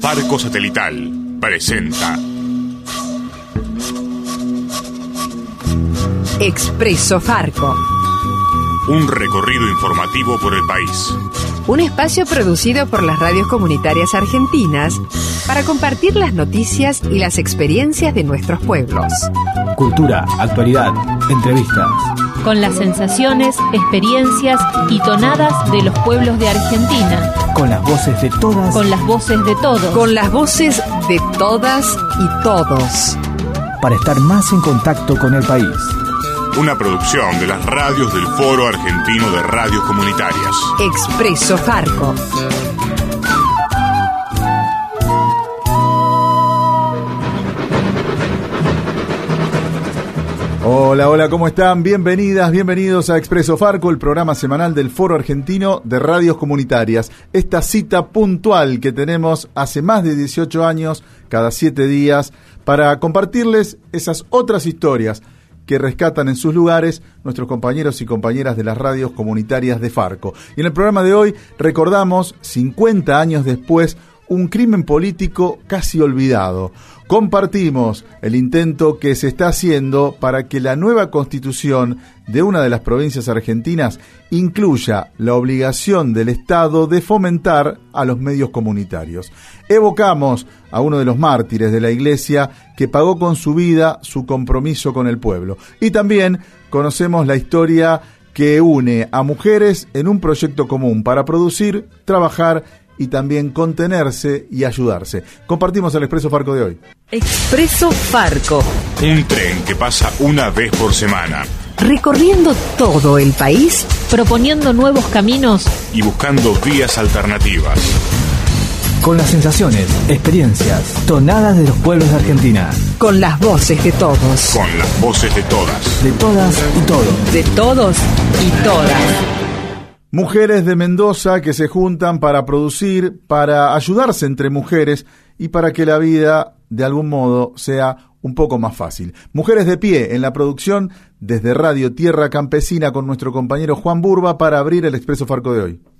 Farco Satelital presenta Expreso Farco. Un recorrido informativo por el país. Un espacio producido por las radios comunitarias argentinas para compartir las noticias y las experiencias de nuestros pueblos. Cultura, actualidad, entrevistas. Con las sensaciones, experiencias y tonadas de los pueblos de Argentina. Con las voces de todas. Con las voces de todos. Con las voces de todas y todos. Para estar más en contacto con el país. Una producción de las radios del Foro Argentino de Radios Comunitarias. Expreso Farco. Hola, ¿cómo están? Bienvenidas, bienvenidos a Expreso Farco, el programa semanal del Foro Argentino de Radios Comunitarias. Esta cita puntual que tenemos hace más de 18 años, cada 7 días, para compartirles esas otras historias que rescatan en sus lugares nuestros compañeros y compañeras de las radios comunitarias de Farco. Y en el programa de hoy recordamos, 50 años después, un crimen político casi olvidado. Compartimos el intento que se está haciendo para que la nueva constitución de una de las provincias argentinas incluya la obligación del Estado de fomentar a los medios comunitarios. Evocamos a uno de los mártires de la Iglesia que pagó con su vida su compromiso con el pueblo. Y también conocemos la historia que une a mujeres en un proyecto común para producir, trabajar y también contenerse y ayudarse. Compartimos el Expreso Farco de hoy. Expreso Farco. Un tren que pasa una vez por semana. Recorriendo todo el país, proponiendo nuevos caminos y buscando vías alternativas. Con las sensaciones, experiencias, tonadas de los pueblos de Argentina. Con las voces de todos. Con las voces de todas. De todas y todos. De todos y todas. Mujeres de Mendoza que se juntan para producir, para ayudarse entre mujeres y para que la vida, de algún modo, sea un poco más fácil. Mujeres de pie en la producción desde Radio Tierra Campesina con nuestro compañero Juan Burba para abrir el Expreso Farco de hoy.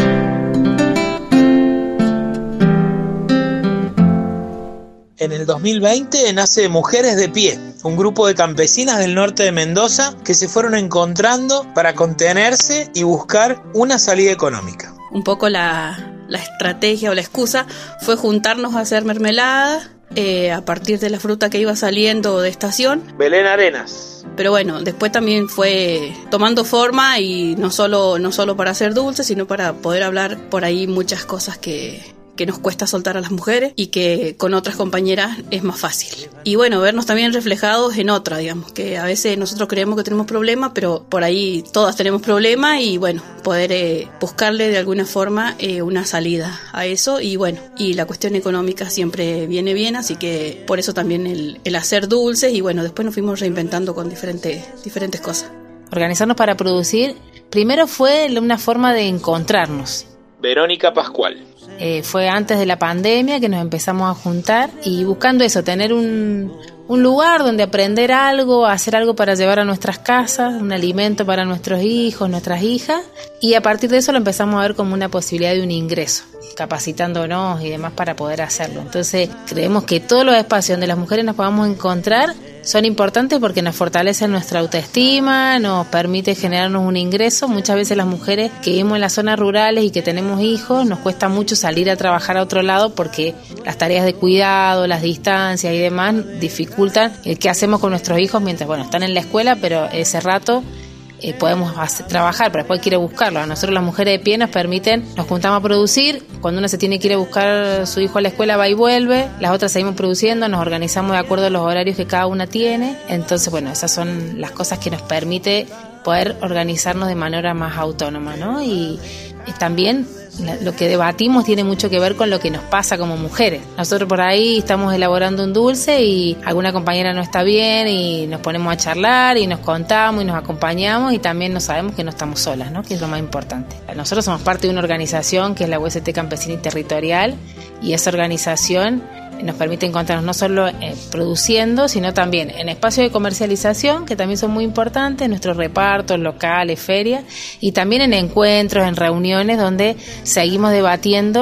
En el 2020 nace Mujeres de Pie, un grupo de campesinas del norte de Mendoza que se fueron encontrando para contenerse y buscar una salida económica. Un poco la estrategia o la excusa fue juntarnos a hacer mermelada a partir de la fruta que iba saliendo de estación. Belén Arenas. Pero bueno, después también fue tomando forma y no solo para hacer dulces, sino para poder hablar por ahí muchas cosas que nos cuesta soltar a las mujeres y que con otras compañeras es más fácil. Y bueno, vernos también reflejados en otra, digamos, que a veces nosotros creemos que tenemos problemas, pero por ahí todas tenemos problemas y bueno, poder buscarle de alguna forma una salida a eso y bueno, y la cuestión económica siempre viene bien, así que por eso también el hacer dulces y bueno, después nos fuimos reinventando con diferentes cosas. Organizarnos para producir, primero fue una forma de encontrarnos. Verónica Pascual. Fue antes de la pandemia que nos empezamos a juntar y buscando eso, tener un lugar donde aprender algo, hacer algo para llevar a nuestras casas, un alimento para nuestros hijos, nuestras hijas, y a partir de eso lo empezamos a ver como una posibilidad de un ingreso, capacitándonos y demás para poder hacerlo. Entonces creemos que todos los espacios donde las mujeres nos podamos encontrar son importantes porque nos fortalecen nuestra autoestima, nos permite generarnos un ingreso. Muchas veces las mujeres que vivimos en las zonas rurales y que tenemos hijos, nos cuesta mucho salir a trabajar a otro lado porque las tareas de cuidado, las distancias y demás dificultan el qué hacemos con nuestros hijos mientras, bueno, están en la escuela, pero ese rato podemos trabajar, pero después quiere buscarlo. A nosotros las mujeres de pie nos permiten, nos juntamos a producir, cuando una se tiene que ir a buscar a su hijo a la escuela va y vuelve, las otras seguimos produciendo, nos organizamos de acuerdo a los horarios que cada una tiene, entonces bueno, esas son las cosas que nos permite poder organizarnos de manera más autónoma, ¿no? Y también lo que debatimos tiene mucho que ver con lo que nos pasa como mujeres. Nosotros por ahí estamos elaborando un dulce y alguna compañera no está bien y nos ponemos a charlar y nos contamos y nos acompañamos y también nos sabemos que no estamos solas, ¿no? Que es lo más importante. Nosotros somos parte de una organización que es la UST Campesina y Territorial y esa organización nos permite encontrarnos no solo produciendo, sino también en espacios de comercialización, que también son muy importantes, nuestros repartos locales, ferias, y también en encuentros, en reuniones donde seguimos debatiendo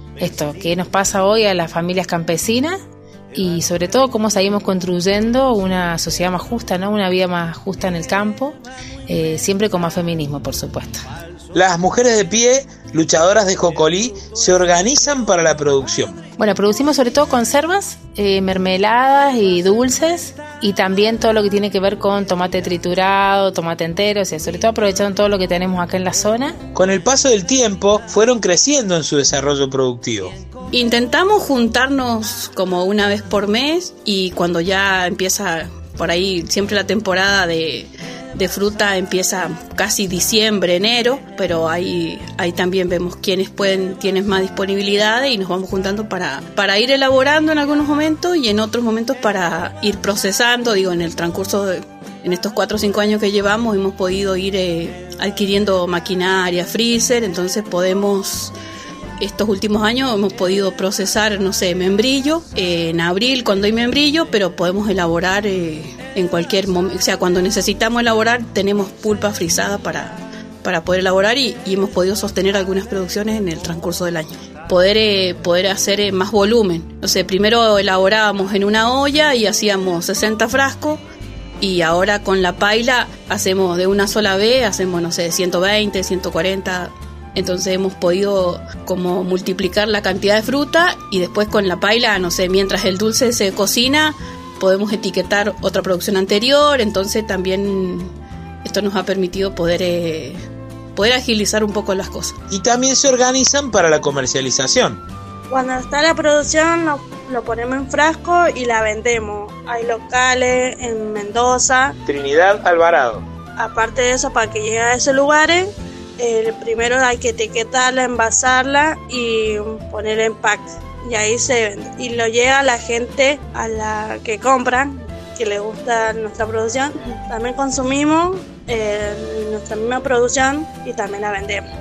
esto, qué nos pasa hoy a las familias campesinas y sobre todo cómo seguimos construyendo una sociedad más justa, ¿no? Una vida más justa en el campo, siempre con más feminismo, por supuesto. Las mujeres de pie, luchadoras de Jocolí, se organizan para la producción. Bueno, producimos sobre todo conservas, mermeladas y dulces, y también todo lo que tiene que ver con tomate triturado, tomate entero, o sea, sobre todo aprovechando todo lo que tenemos acá en la zona. Con el paso del tiempo, fueron creciendo en su desarrollo productivo. Intentamos juntarnos como una vez por mes, y cuando ya empieza por ahí siempre la temporada de fruta empieza casi diciembre, enero, pero ahí también vemos quiénes tienen más disponibilidad y nos vamos juntando para ir elaborando en algunos momentos y en otros momentos para ir procesando. En el transcurso en estos 4 o 5 años que llevamos hemos podido ir adquiriendo maquinaria, freezer, entonces estos últimos años hemos podido procesar, membrillo, en abril cuando hay membrillo, pero podemos elaborar en cualquier momento, o sea, cuando necesitamos elaborar tenemos pulpa frisada para poder elaborar y hemos podido sostener algunas producciones en el transcurso del año. Poder hacer más volumen, primero elaborábamos en una olla y hacíamos 60 frascos, y ahora con la paila hacemos de una sola vez, hacemos, 120, 140... Entonces hemos podido como multiplicar la cantidad de fruta y después con la paila, mientras el dulce se cocina, podemos etiquetar otra producción anterior. Entonces también esto nos ha permitido poder agilizar un poco las cosas. Y también se organizan para la comercialización. Cuando está la producción lo ponemos en frasco y la vendemos. Hay locales en Mendoza, Trinidad Alvarado. Aparte de eso, para que llegue a esos lugares, primero hay que etiquetarla, envasarla y ponerla en pack. Y ahí se vende. Y lo llega a la gente a la que compran, que le gusta nuestra producción. También consumimos nuestra misma producción y también la vendemos.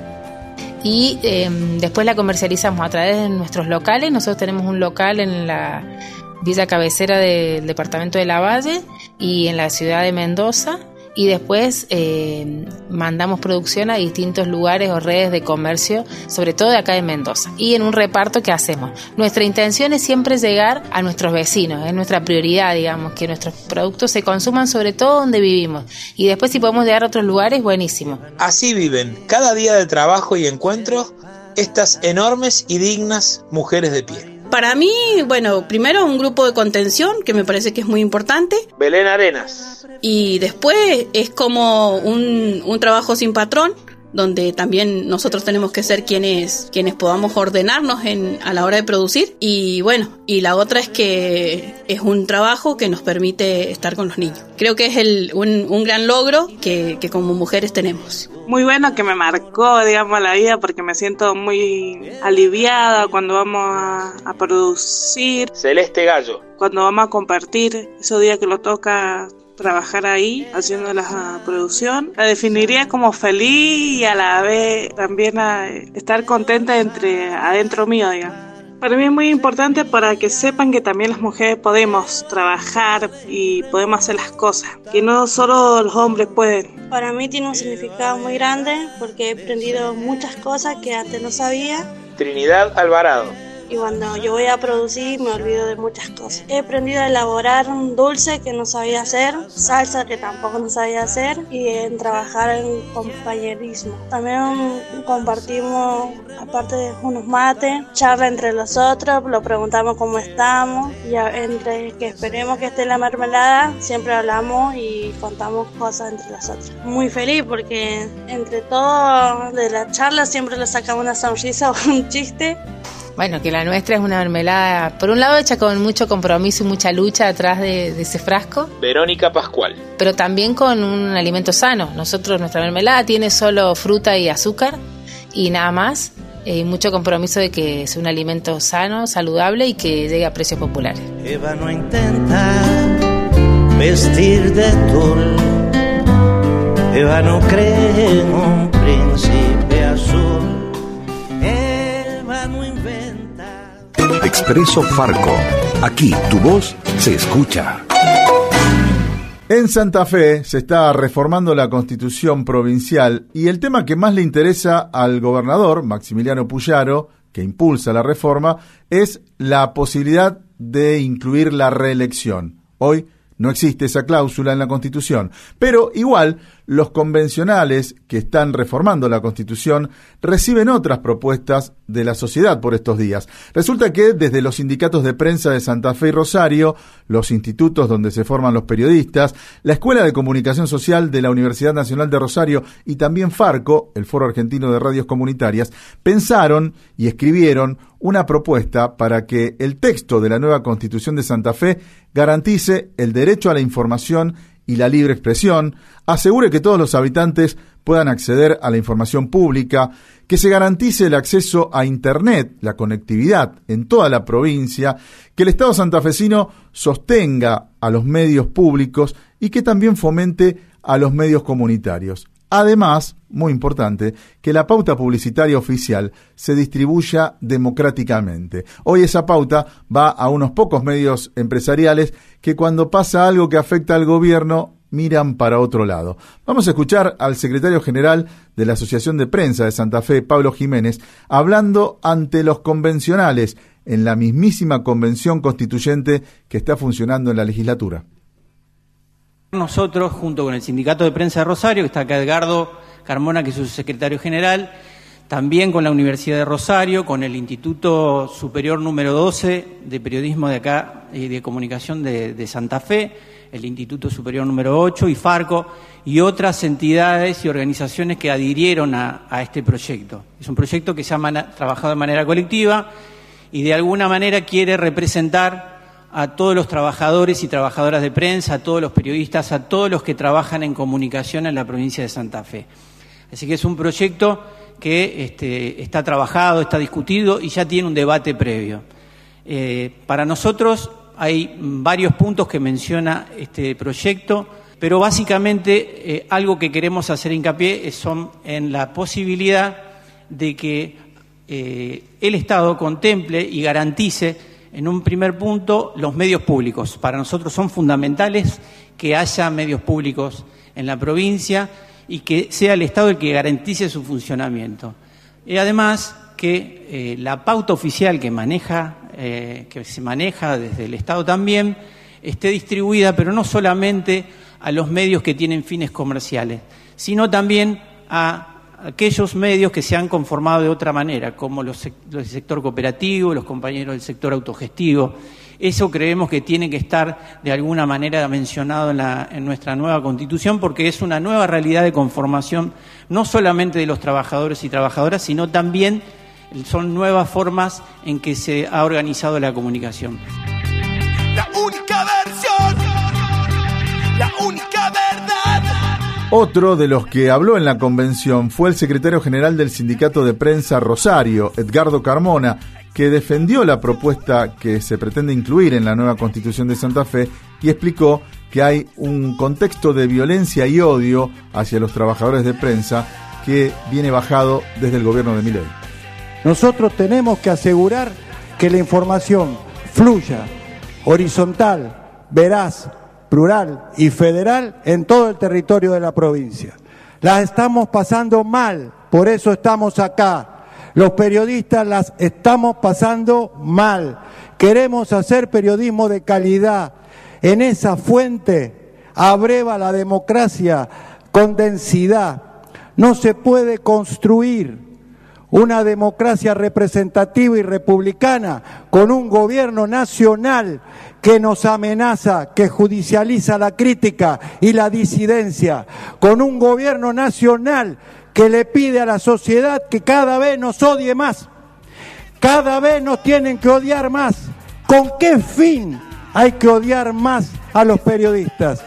Y después la comercializamos a través de nuestros locales. Nosotros tenemos un local en la villa cabecera del departamento de Lavalle y en la ciudad de Mendoza. Y después mandamos producción a distintos lugares o redes de comercio, sobre todo de acá de Mendoza. Y en un reparto que hacemos. Nuestra intención es siempre llegar a nuestros vecinos, es nuestra prioridad, que nuestros productos se consuman sobre todo donde vivimos. Y después si podemos llegar a otros lugares, buenísimo. Así viven cada día de trabajo y encuentros estas enormes y dignas mujeres de pie. Para mí, primero un grupo de contención, que me parece que es muy importante. Belén Arenas. Y después es como un trabajo sin patrón, donde también nosotros tenemos que ser quienes podamos ordenarnos a la hora de producir. Y la otra es que es un trabajo que nos permite estar con los niños. Creo que es un gran logro que como mujeres tenemos. Muy bueno, que me marcó, la vida, porque me siento muy aliviada cuando vamos a producir. Celeste Gallo. Cuando vamos a compartir, esos días que lo toca trabajar ahí, haciendo la producción, la definiría como feliz y a la vez también estar contenta adentro mío, Para mí es muy importante para que sepan que también las mujeres podemos trabajar y podemos hacer las cosas, que no solo los hombres pueden. Para mí tiene un significado muy grande porque he aprendido muchas cosas que antes no sabía. Trinidad Alvarado. Y cuando yo voy a producir me olvido de muchas cosas. He aprendido a elaborar un dulce que no sabía hacer, salsa que tampoco no sabía hacer y en trabajar en compañerismo. También compartimos, aparte de unos mates, charla entre nosotros, lo preguntamos cómo estamos y entre que esperemos que esté la mermelada siempre hablamos y contamos cosas entre nosotros. Muy feliz porque entre todo de la charla siempre le sacamos una sonrisa o un chiste. Que la nuestra es una mermelada, por un lado hecha con mucho compromiso y mucha lucha atrás de ese frasco. Verónica Pascual. Pero también con un alimento sano. Nuestra mermelada tiene solo fruta y azúcar y nada más. Y mucho compromiso de que es un alimento sano, saludable y que llegue a precios populares. Eva no intenta vestir de tul. Eva no cree en un príncipe azul. Expreso Farco. Aquí tu voz se escucha. En Santa Fe se está reformando la Constitución provincial y el tema que más le interesa al gobernador, Maximiliano Puyaro, que impulsa la reforma es la posibilidad de incluir la reelección. Hoy no existe esa cláusula en la Constitución, pero igual los convencionales que están reformando la Constitución reciben otras propuestas de la sociedad por estos días. Resulta que desde los sindicatos de prensa de Santa Fe y Rosario, los institutos donde se forman los periodistas, la Escuela de Comunicación Social de la Universidad Nacional de Rosario y también Farco, el Foro Argentino de Radios Comunitarias, pensaron y escribieron una propuesta para que el texto de la nueva Constitución de Santa Fe garantice el derecho a la información y la libre expresión, asegure que todos los habitantes puedan acceder a la información pública, que se garantice el acceso a Internet, la conectividad en toda la provincia, que el Estado santafesino sostenga a los medios públicos y que también fomente a los medios comunitarios. Además, muy importante, que la pauta publicitaria oficial se distribuya democráticamente. Hoy esa pauta va a unos pocos medios empresariales que cuando pasa algo que afecta al gobierno miran para otro lado. Vamos a escuchar al secretario general de la Asociación de Prensa de Santa Fe, Pablo Jiménez, hablando ante los convencionales en la mismísima convención constituyente que está funcionando en la legislatura. Nosotros, junto con el Sindicato de Prensa de Rosario, que está acá Edgardo Carmona, que es su secretario general, también con la Universidad de Rosario, con el Instituto Superior número 12 de Periodismo de acá y de Comunicación de Santa Fe, el Instituto Superior número 8 y Farco, y otras entidades y organizaciones que adhirieron a este proyecto. Es un proyecto que se ha trabajado de manera colectiva y de alguna manera quiere representar a todos los trabajadores y trabajadoras de prensa, a todos los periodistas, a todos los que trabajan en comunicación en la provincia de Santa Fe. Así que es un proyecto que está trabajado, está discutido y ya tiene un debate previo. Para nosotros hay varios puntos que menciona este proyecto, pero básicamente algo que queremos hacer hincapié son en la posibilidad de que el Estado contemple y garantice en un primer punto los medios públicos. Para nosotros son fundamentales que haya medios públicos en la provincia y que sea el Estado el que garantice su funcionamiento. Y además que la pauta oficial que se maneja desde el Estado también esté distribuida, pero no solamente a los medios que tienen fines comerciales, sino también a aquellos medios que se han conformado de otra manera, como los del sector cooperativo, los compañeros del sector autogestivo. Eso creemos que tiene que estar de alguna manera mencionado en nuestra nueva Constitución, porque es una nueva realidad de conformación, no solamente de los trabajadores y trabajadoras, sino también son nuevas formas en que se ha organizado la comunicación. La única versión, la única verdad. Otro de los que habló en la convención fue el secretario general del Sindicato de Prensa Rosario, Edgardo Carmona, que defendió la propuesta que se pretende incluir en la nueva Constitución de Santa Fe y explicó que hay un contexto de violencia y odio hacia los trabajadores de prensa que viene bajado desde el gobierno de Milei. Nosotros tenemos que asegurar que la información fluya, horizontal, veraz, plural y federal en todo el territorio de la provincia. Las estamos pasando mal, por eso estamos acá. Los periodistas las estamos pasando mal. Queremos hacer periodismo de calidad. En esa fuente abreva la democracia con densidad. No se puede construir una democracia representativa y republicana con un gobierno nacional que nos amenaza, que judicializa la crítica y la disidencia, con un gobierno nacional que le pide a la sociedad que cada vez nos odie más, cada vez nos tienen que odiar más. ¿Con qué fin hay que odiar más a los periodistas?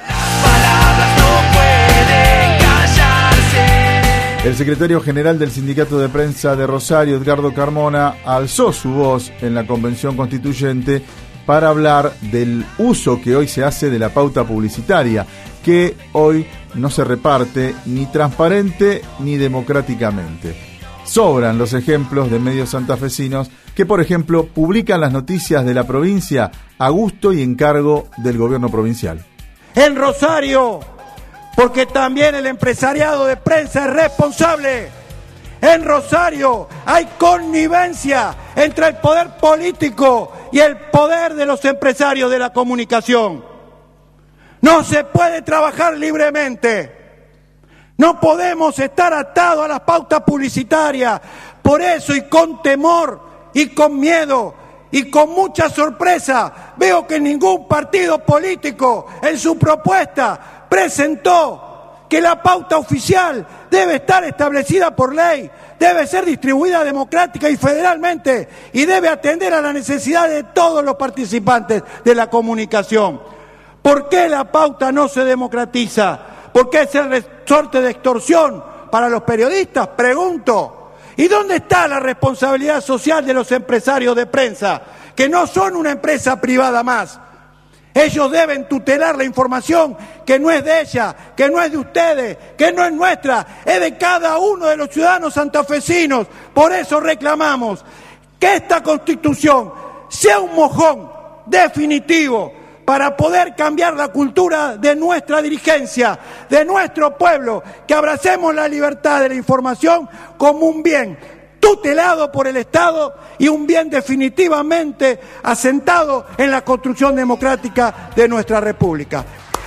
El secretario general del Sindicato de Prensa de Rosario, Edgardo Carmona, alzó su voz en la Convención Constituyente para hablar del uso que hoy se hace de la pauta publicitaria, que hoy no se reparte ni transparente ni democráticamente. Sobran los ejemplos de medios santafesinos que, por ejemplo, publican las noticias de la provincia a gusto y encargo del gobierno provincial. En Rosario, porque también el empresariado de prensa es responsable. En Rosario hay connivencia entre el poder político y el poder de los empresarios de la comunicación. No se puede trabajar libremente. No podemos estar atados a las pautas publicitarias. Por eso, y con temor, y con miedo, y con mucha sorpresa, veo que ningún partido político en su propuesta presentó que la pauta oficial debe estar establecida por ley, debe ser distribuida democrática y federalmente, y debe atender a las necesidades de todos los participantes de la comunicación. ¿Por qué la pauta no se democratiza? ¿Por qué es el resorte de extorsión para los periodistas? Pregunto. ¿Y dónde está la responsabilidad social de los empresarios de prensa, que no son una empresa privada más? Ellos deben tutelar la información que no es de ella, que no es de ustedes, que no es nuestra, es de cada uno de los ciudadanos santafesinos. Por eso reclamamos que esta Constitución sea un mojón definitivo para poder cambiar la cultura de nuestra dirigencia, de nuestro pueblo, que abracemos la libertad de la información como un bien tutelado por el Estado y un bien definitivamente asentado en la construcción democrática de nuestra República.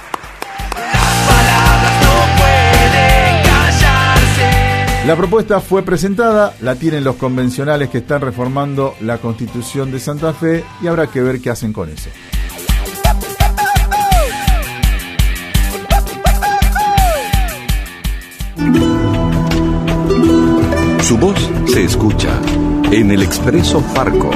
La propuesta fue presentada, la tienen los convencionales que están reformando la Constitución de Santa Fe y habrá que ver qué hacen con eso. Su voz se escucha en el Expreso Farco.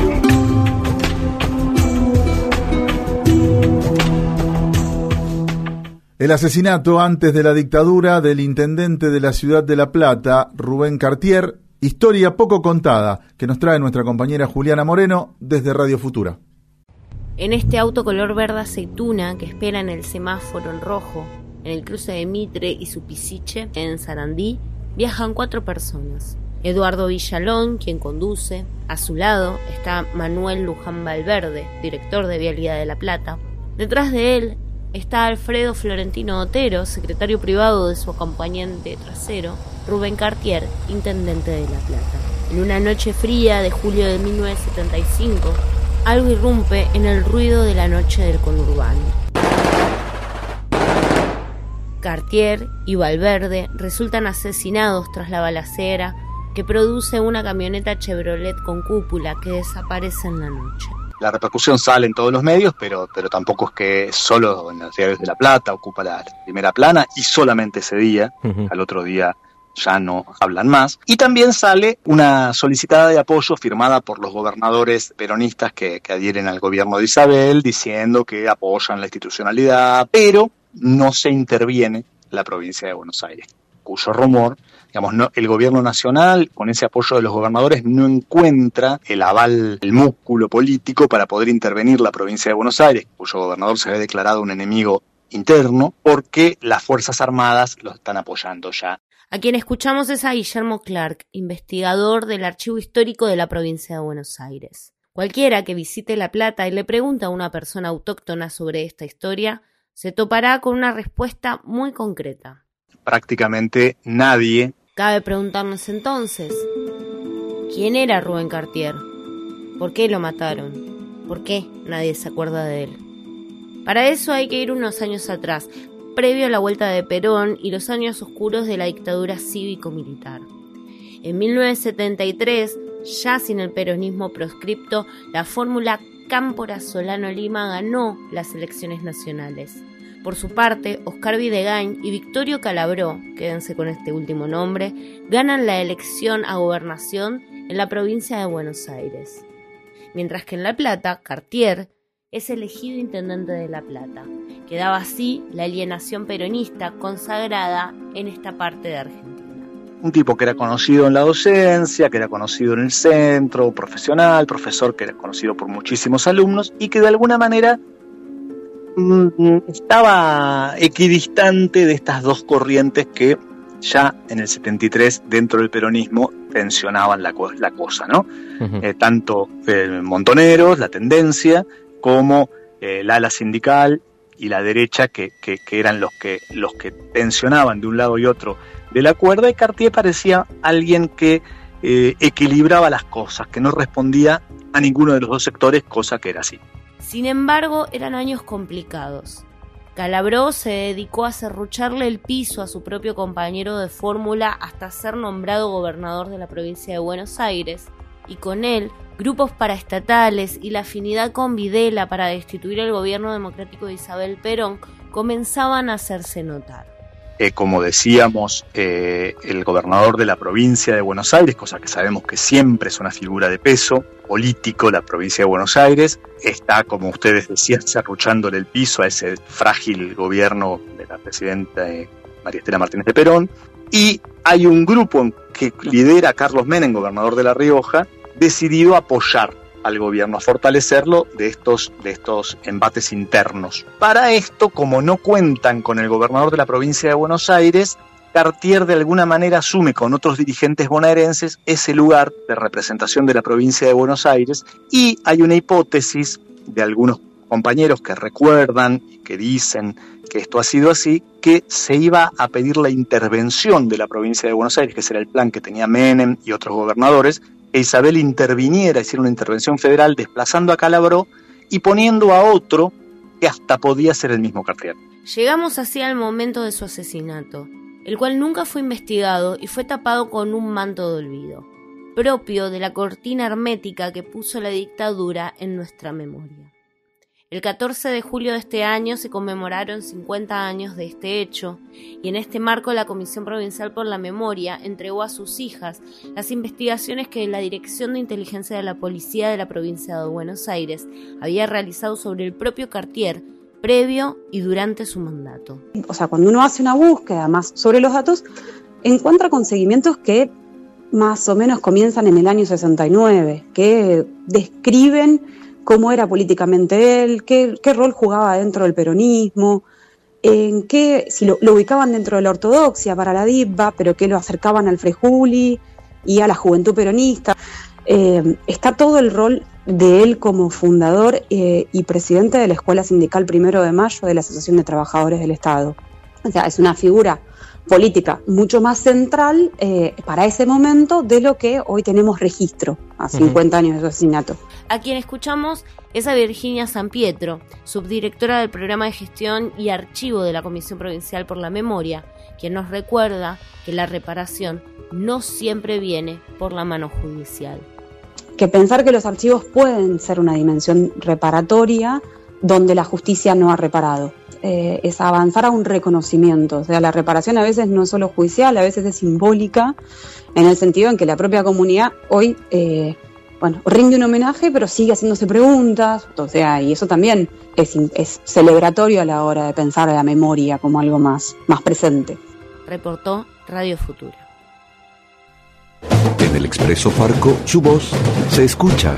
El asesinato antes de la dictadura del intendente de la ciudad de La Plata, Rubén Cartier, historia poco contada, que nos trae nuestra compañera Juliana Moreno desde Radio Futura. En este auto color verde aceituna que espera en el semáforo en rojo, en el cruce de Mitre y Supisiche, en Sarandí, viajan 4 personas. Eduardo Villalón, quien conduce. A su lado está Manuel Luján Valverde, director de Vialidad de La Plata. Detrás de él está Alfredo Florentino Otero, secretario privado de su acompañante trasero, Rubén Cartier, intendente de La Plata. En una noche fría de julio de 1975, algo irrumpe en el ruido de la noche del conurbano. Cartier y Valverde resultan asesinados tras la balacera que produce una camioneta Chevrolet con cúpula que desaparece en la noche. La repercusión sale en todos los medios, pero tampoco es que solo en los diarios de La Plata ocupa la primera plana y solamente ese día, al otro día ya no hablan más. Y también sale una solicitada de apoyo firmada por los gobernadores peronistas que adhieren al gobierno de Isabel, diciendo que apoyan la institucionalidad, pero no se interviene la provincia de Buenos Aires, cuyo rumor, digamos, no, el gobierno nacional, con ese apoyo de los gobernadores, no encuentra el aval, el músculo político para poder intervenir la provincia de Buenos Aires, cuyo gobernador se había declarado un enemigo interno, porque las Fuerzas Armadas lo están apoyando ya. A quien escuchamos es a Guillermo Clark, investigador del Archivo Histórico de la provincia de Buenos Aires. Cualquiera que visite La Plata y le pregunte a una persona autóctona sobre esta historia, se topará con una respuesta muy concreta. Prácticamente nadie. Cabe preguntarnos entonces, ¿quién era Rubén Cartier? ¿Por qué lo mataron? ¿Por qué nadie se acuerda de él? Para eso hay que ir unos años atrás, previo a la vuelta de Perón y los años oscuros de la dictadura cívico-militar. En 1973, ya sin el peronismo proscripto, la fórmula Cámpora-Solano-Lima ganó las elecciones nacionales. Por su parte, Oscar Videgain y Victorio Calabró, quédense con este último nombre, ganan la elección a gobernación en la provincia de Buenos Aires. Mientras que en La Plata, Cartier es elegido intendente de La Plata. Quedaba así la alienación peronista consagrada en esta parte de Argentina. Un tipo que era conocido en la docencia, que era conocido en el centro, profesional, profesor que era conocido por muchísimos alumnos y que de alguna manera estaba equidistante de estas dos corrientes que ya en el 73 dentro del peronismo tensionaban la cosa, ¿no? Tanto Montoneros, la tendencia, como el ala sindical y la derecha que eran los que tensionaban de un lado y otro de la cuerda, y Cartier parecía alguien que equilibraba las cosas, que no respondía a ninguno de los dos sectores, cosa que era así. Sin embargo, eran años complicados. Calabró se dedicó a serrucharle el piso a su propio compañero de fórmula hasta ser nombrado gobernador de la provincia de Buenos Aires, y con él, grupos paraestatales y la afinidad con Videla para destituir el gobierno democrático de Isabel Perón comenzaban a hacerse notar. Como decíamos, el gobernador de la provincia de Buenos Aires, cosa que sabemos que siempre es una figura de peso político, la provincia de Buenos Aires, está, como ustedes decían, serruchándole el piso a ese frágil gobierno de la presidenta María Estela Martínez de Perón, y hay un grupo que lidera Carlos Menem, gobernador de La Rioja, decidido a apoyar al gobierno, a fortalecerlo de estos embates internos. Para esto, como no cuentan con el gobernador de la provincia de Buenos Aires, Cartier de alguna manera asume con otros dirigentes bonaerenses ese lugar de representación de la provincia de Buenos Aires, y hay una hipótesis de algunos compañeros que recuerdan, que dicen que esto ha sido así, que se iba a pedir la intervención de la provincia de Buenos Aires, que ese era el plan que tenía Menem y otros gobernadores, que Isabel interviniera, hiciera una intervención federal desplazando a Calabró y poniendo a otro que hasta podía ser el mismo Cartier. Llegamos así al momento de su asesinato, el cual nunca fue investigado y fue tapado con un manto de olvido, propio de la cortina hermética que puso la dictadura en nuestra memoria. El 14 de julio de este año se conmemoraron 50 años de este hecho, y en este marco la Comisión Provincial por la Memoria entregó a sus hijas las investigaciones que la Dirección de Inteligencia de la Policía de la Provincia de Buenos Aires había realizado sobre el propio Cartier previo y durante su mandato. O sea, cuando uno hace una búsqueda más sobre los datos, encuentra conseguimientos que más o menos comienzan en el año 69, que describen cómo era políticamente él, qué rol jugaba dentro del peronismo, en qué, si lo ubicaban dentro de la ortodoxia para la DIVA, pero que lo acercaban al Frejuli y a la juventud peronista. Está todo el rol de él como fundador y presidente de la Escuela Sindical 1 de Mayo de la Asociación de Trabajadores del Estado. O sea, es una figura política mucho más central para ese momento de lo que hoy tenemos registro a 50 años de su asesinato. A quien escuchamos es a Virginia Sampietro, subdirectora del Programa de Gestión y Archivo de la Comisión Provincial por la Memoria, quien nos recuerda que la reparación no siempre viene por la mano judicial. Que pensar que los archivos pueden ser una dimensión reparatoria donde la justicia no ha reparado. Es avanzar a un reconocimiento. O sea, la reparación a veces no es solo judicial, a veces es simbólica, en el sentido en que la propia comunidad hoy rinde un homenaje, pero sigue haciéndose preguntas. O sea, y eso también es celebratorio a la hora de pensar la memoria como algo más presente. Reportó Radio Futura. En el Expreso Farco, su voz se escucha.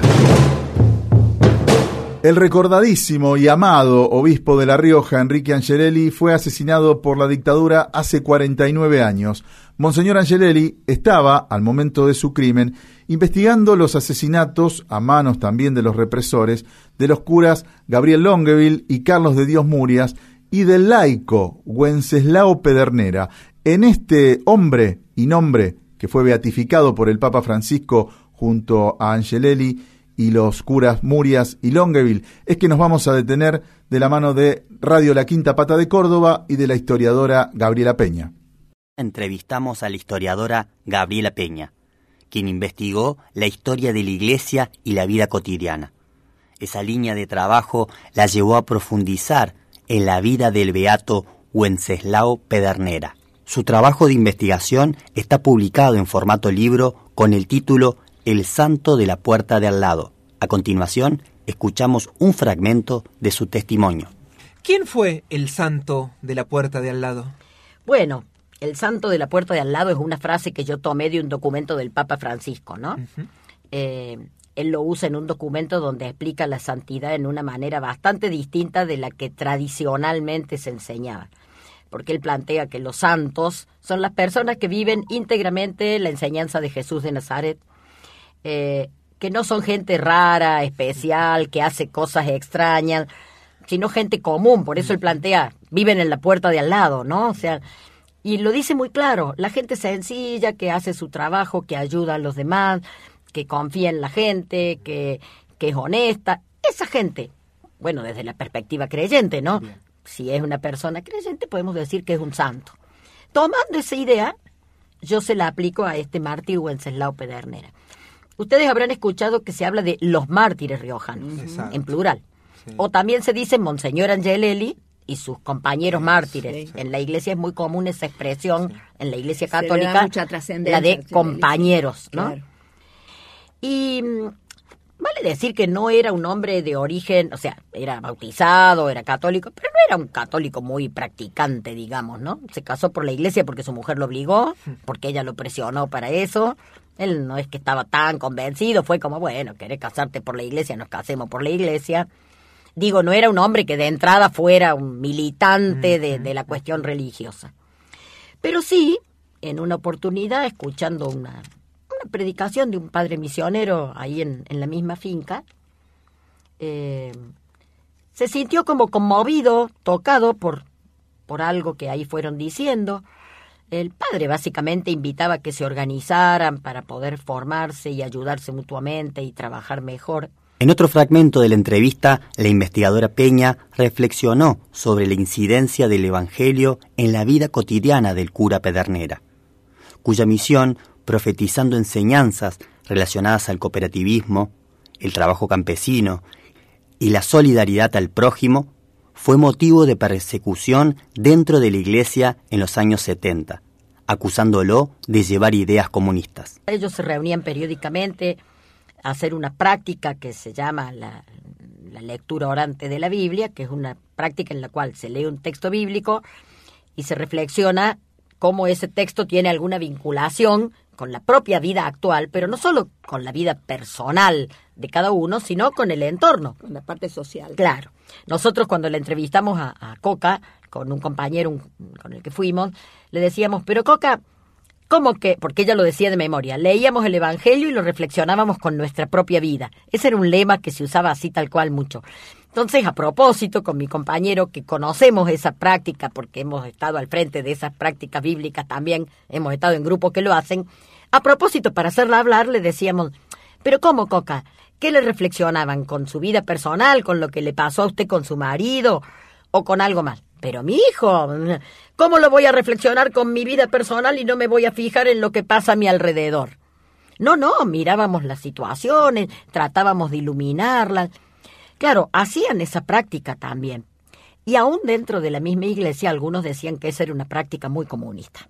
El recordadísimo y amado obispo de La Rioja, Enrique Angelelli, fue asesinado por la dictadura hace 49 años. Monseñor Angelelli estaba, al momento de su crimen, investigando los asesinatos, a manos también de los represores, de los curas Gabriel Longueville y Carlos de Dios Murias, y del laico Wenceslao Pedernera. En este hombre y nombre que fue beatificado por el Papa Francisco junto a Angelelli y los curas Murias y Longueville, es que nos vamos a detener de la mano de Radio La Quinta Pata de Córdoba y de la historiadora Gabriela Peña. Entrevistamos a la historiadora Gabriela Peña, quien investigó la historia de la Iglesia y la vida cotidiana. Esa línea de trabajo la llevó a profundizar en la vida del beato Wenceslao Pedernera. Su trabajo de investigación está publicado en formato libro con el título El Santo de la Puerta de Al Lado. A continuación, escuchamos un fragmento de su testimonio. ¿Quién fue el Santo de la Puerta de Al Lado? Bueno, el Santo de la Puerta de Al Lado es una frase que yo tomé de un documento del Papa Francisco, ¿no? Uh-huh. Él lo usa en un documento donde explica la santidad en una manera bastante distinta de la que tradicionalmente se enseñaba. Porque él plantea que los santos son las personas que viven íntegramente la enseñanza de Jesús de Nazaret, que no son gente rara, especial, que hace cosas extrañas, sino gente común. Por eso él plantea, viven en la puerta de al lado, ¿no? O sea, Y lo dice muy claro, la gente sencilla que hace su trabajo, que ayuda a los demás, que confía en la gente, que es honesta. Esa gente, bueno, desde la perspectiva creyente, ¿no? Bien. Si es una persona creyente, podemos decir que es un santo. Tomando esa idea, yo se la aplico a este mártir Wenceslao Pedernera. Ustedes habrán escuchado que se habla de los mártires riojanos, en plural. Sí. O también se dice Monseñor Angelelli y sus compañeros mártires. Sí. En la iglesia es muy común esa expresión, en la iglesia católica, la de compañeros, ¿no? Claro. Y vale decir que no era un hombre de origen, o sea, era bautizado, era católico, pero no era un católico muy practicante, digamos, ¿no? Se casó por la iglesia porque su mujer lo obligó, porque ella lo presionó para eso. Él no es que estaba tan convencido, fue como, bueno, querés casarte por la iglesia, nos casemos por la iglesia. Digo, no era un hombre que de entrada fuera un militante de la cuestión religiosa. Pero sí, en una oportunidad, escuchando una predicación de un padre misionero ahí en la misma finca, se sintió como conmovido, tocado por algo que ahí fueron diciendo. El padre básicamente invitaba a que se organizaran para poder formarse y ayudarse mutuamente y trabajar mejor. En otro fragmento de la entrevista, la investigadora Peña reflexionó sobre la incidencia del Evangelio en la vida cotidiana del cura Pedernera, cuya misión, profetizando enseñanzas relacionadas al cooperativismo, el trabajo campesino y la solidaridad al prójimo, fue motivo de persecución dentro de la iglesia en los años 70, acusándolo de llevar ideas comunistas. Ellos se reunían periódicamente a hacer una práctica que se llama la lectura orante de la Biblia, que es una práctica en la cual se lee un texto bíblico y se reflexiona cómo ese texto tiene alguna vinculación con la propia vida actual, pero no solo con la vida personal de cada uno, sino con el entorno. Con la parte social. Claro. Nosotros cuando le entrevistamos a Coca, con un compañero con el que fuimos, le decíamos, pero Coca, ¿cómo que? Porque ella lo decía de memoria. Leíamos el Evangelio y lo reflexionábamos con nuestra propia vida. Ese era un lema que se usaba así tal cual mucho. Entonces, a propósito, con mi compañero que conocemos esa práctica, porque hemos estado al frente de esas prácticas bíblicas también, hemos estado en grupos que lo hacen, a propósito, para hacerla hablar, le decíamos, pero ¿cómo, Coca? ¿Qué le reflexionaban? ¿Con su vida personal? ¿Con lo que le pasó a usted con su marido? ¿O con algo más? Pero mi hijo, ¿cómo lo voy a reflexionar con mi vida personal y no me voy a fijar en lo que pasa a mi alrededor? No, mirábamos las situaciones, tratábamos de iluminarlas. Claro, hacían esa práctica también. Y aún dentro de la misma iglesia, algunos decían que esa era una práctica muy comunista.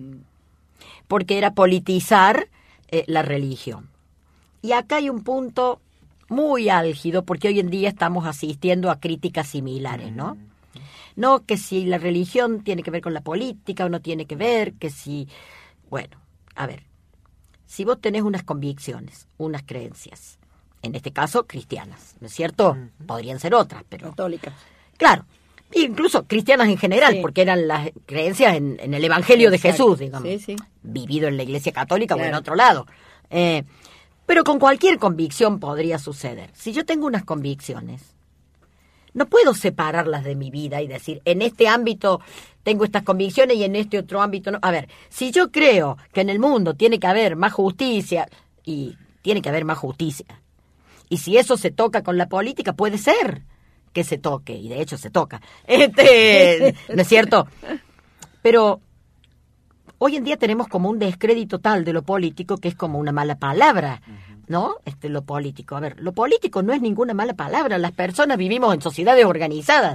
Porque era politizar la religión. Y acá hay un punto muy álgido, porque hoy en día estamos asistiendo a críticas similares, ¿no? No, que si la religión tiene que ver con la política o no tiene que ver, que si... Bueno, a ver, si vos tenés unas convicciones, unas creencias, en este caso cristianas, ¿no es cierto? Podrían ser otras, pero... Católicas. Claro, incluso cristianas en general, sí, porque eran las creencias en el Evangelio de Jesús, digamos, sí. Vivido en la Iglesia Católica, claro, o en otro lado. Pero con cualquier convicción podría suceder. Si yo tengo unas convicciones, no puedo separarlas de mi vida y decir, en este ámbito tengo estas convicciones y en este otro ámbito no. A ver, si yo creo que en el mundo tiene que haber más justicia, y tiene que haber más justicia, y si eso se toca con la política, puede ser que se toque, y de hecho se toca. ¿No es cierto? Pero hoy en día tenemos como un descrédito tal de lo político que es como una mala palabra, ¿no? Lo político. A ver, lo político no es ninguna mala palabra. Las personas vivimos en sociedades organizadas.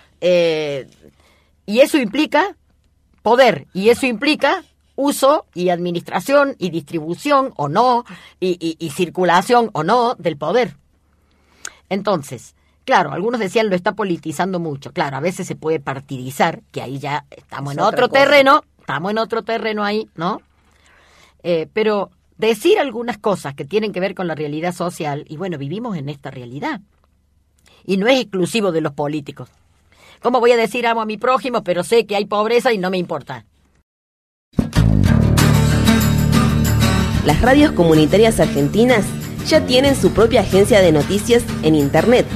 Y eso implica poder. Y eso implica uso y administración y distribución o no, y circulación o no del poder. Entonces, claro, algunos decían lo está politizando mucho. Claro, a veces se puede partidizar, que ahí ya estamos en otro terreno. Estamos en otro terreno ahí, ¿no? Pero decir algunas cosas que tienen que ver con la realidad social, y bueno, vivimos en esta realidad. Y no es exclusivo de los políticos. ¿Cómo voy a decir amo a mi prójimo, pero sé que hay pobreza y no me importa? Las radios comunitarias argentinas ya tienen su propia agencia de noticias en internet.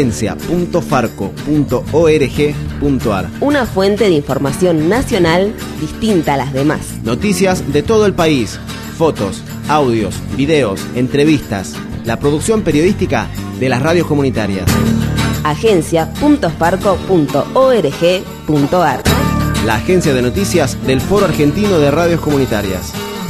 agencia.farco.org.ar. Una fuente de información nacional distinta a las demás. Noticias de todo el país, fotos, audios, videos, entrevistas, la producción periodística de las radios comunitarias. agencia.farco.org.ar. La agencia de noticias del Foro Argentino de Radios Comunitarias.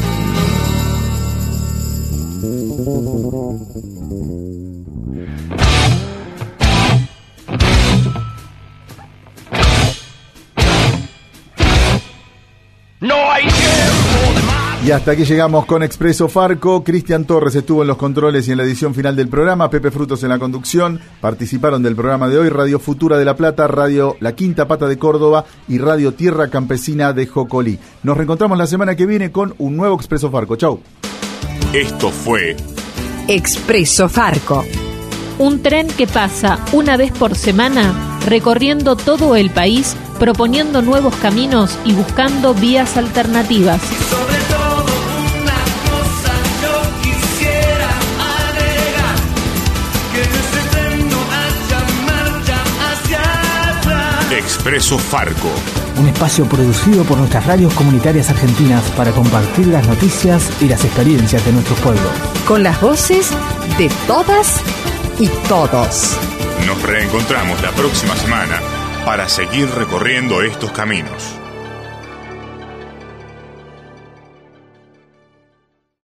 No hay tiempo de más. Y hasta aquí llegamos con Expreso Farco. Cristian Torres estuvo en los controles y en la edición final del programa. Pepe Frutos en la conducción. Participaron del programa de hoy Radio Futura de La Plata, Radio La Quinta Pata de Córdoba y Radio Tierra Campesina de Jocolí. Nos reencontramos la semana que viene con un nuevo Expreso Farco. Chau. Esto fue Expreso Farco. Un tren que pasa una vez por semana recorriendo todo el país, proponiendo nuevos caminos y buscando vías alternativas. Sobre todo una cosa yo quisiera agregar, que en este tren no haya marcha hacia atrás. Expreso Farco. Un espacio producido por nuestras radios comunitarias argentinas para compartir las noticias y las experiencias de nuestros pueblos. Con las voces de todas y todos. Nos reencontramos la próxima semana para seguir recorriendo estos caminos.